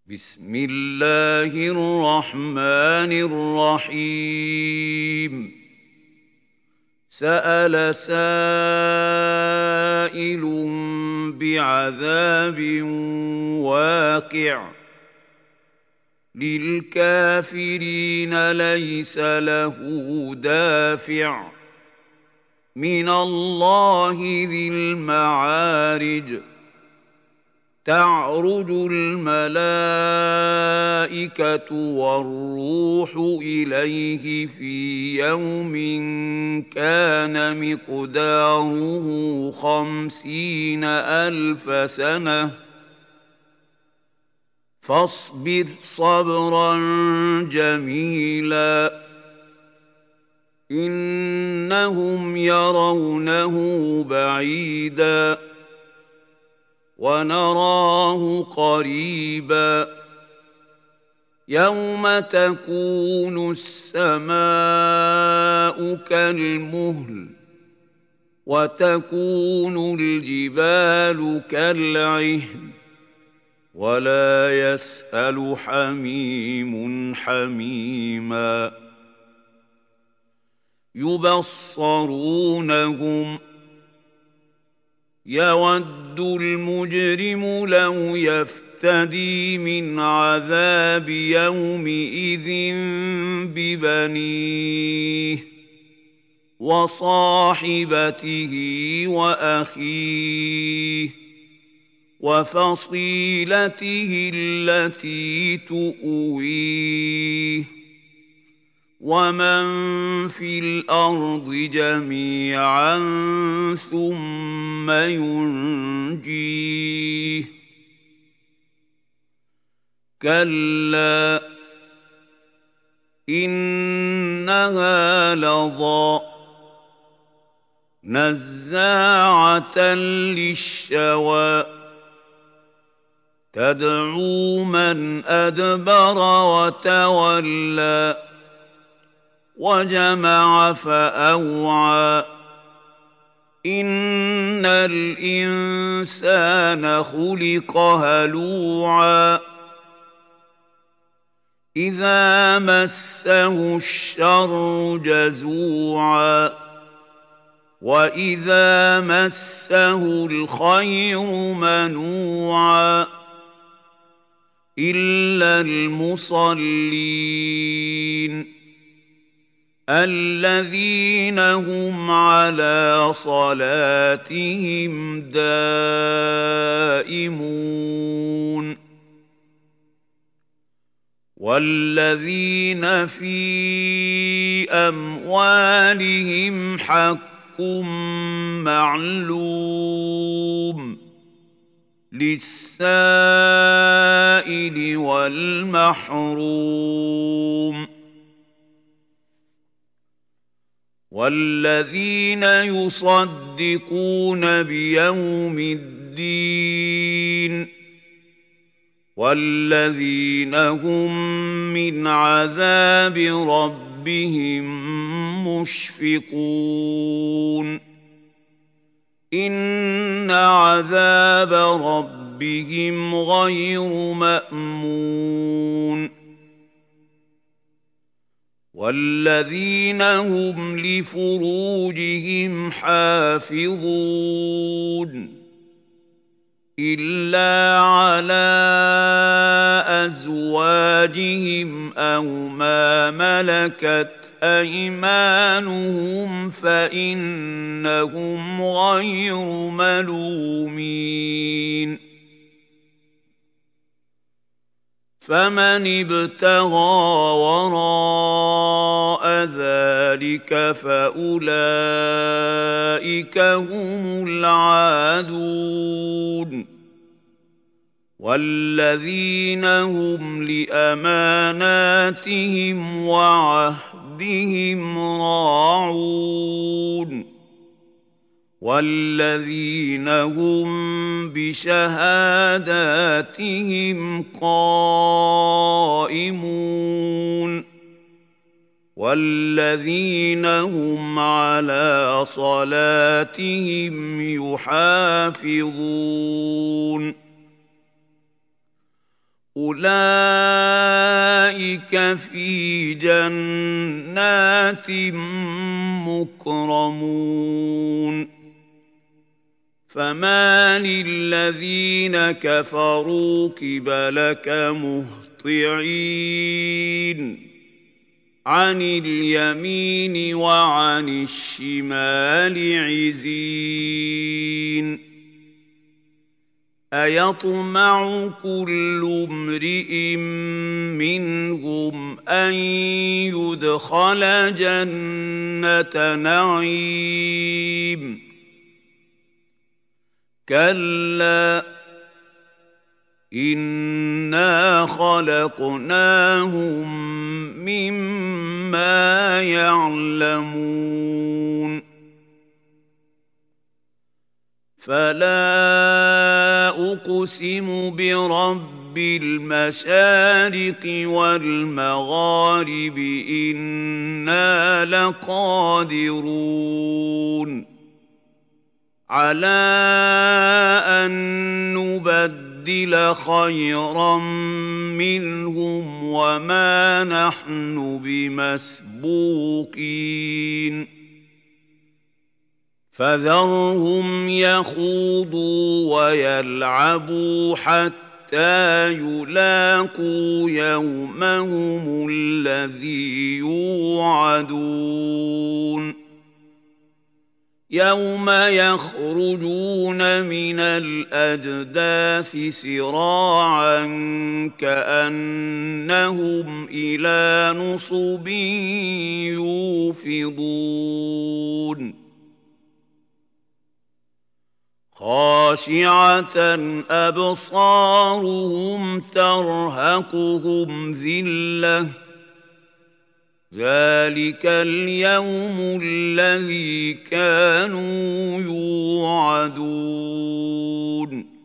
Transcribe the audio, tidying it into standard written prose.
بسم الله الرحمن الرحيم سأل سائل بعذاب واقع للكافرين ليس له دافع من الله ذي المعارج تعرج الملائكة والروح إليه في يوم كان مقداره 50,000 سنة فاصبر صبرا جميلا إنهم يرونه بعيدا ونراه قريبا يوم تكون السماء كالمهل وتكون الجبال كالعهن ولا يسأل حميم حميما يبصرونهم يود المجرم لو يفتدي من عذاب يومئذ ببنيه وصاحبته وأخيه وفصيلته التي تؤويه ومن في الأرض جميعا ثم ينجيه كلا إنها لظى نزاعة للشوى تدعو من أدبر وتولى وجمع فأوعى إن الإنسان خلق هلوعا إذا مسه الشر جزوعا وإذا مسه الخير منوعا إلا المصلين الذين هم على صلاتهم دائمون والذين في أموالهم حق معلوم للسائل والمحروم والذين يصدقون بيوم الدين والذين هم من عذاب ربهم مشفقون إن عذاب ربهم غير مأمون والذين هم لفروجهم حافظون إلا على أزواجهم أو ما ملكت أيمانهم فإنهم غير ملومين فمن ابتغى وراء ذلك فأولئك هم العادون والذين هم لأماناتهم وعهدهم راعون والذين هم بشهاداتهم قائمون والذين هم على صلاتهم يحافظون أولئك في جنات مكرمون فما للذين كفروا قبلك مهطعين عن اليمين وعن الشمال عزين أيطمع كل امرئ منهم أن يدخل جنة نعيم كلا إنا خلقناهم مما يعلمون فلا أقسم برب المشارق والمغارب إنا لقادرون على أن نبدل خيرا منهم وما نحن بمسبوقين فذرهم يخوضوا ويلعبوا حتى يلاقوا يومهم الذي يوعدون يوم يخرجون من الأجداث سراعا كأنهم إلى نصب يوفضون خاشعة أبصارهم ترهقهم ذلة ذلك اليوم الذي كانوا يوعدون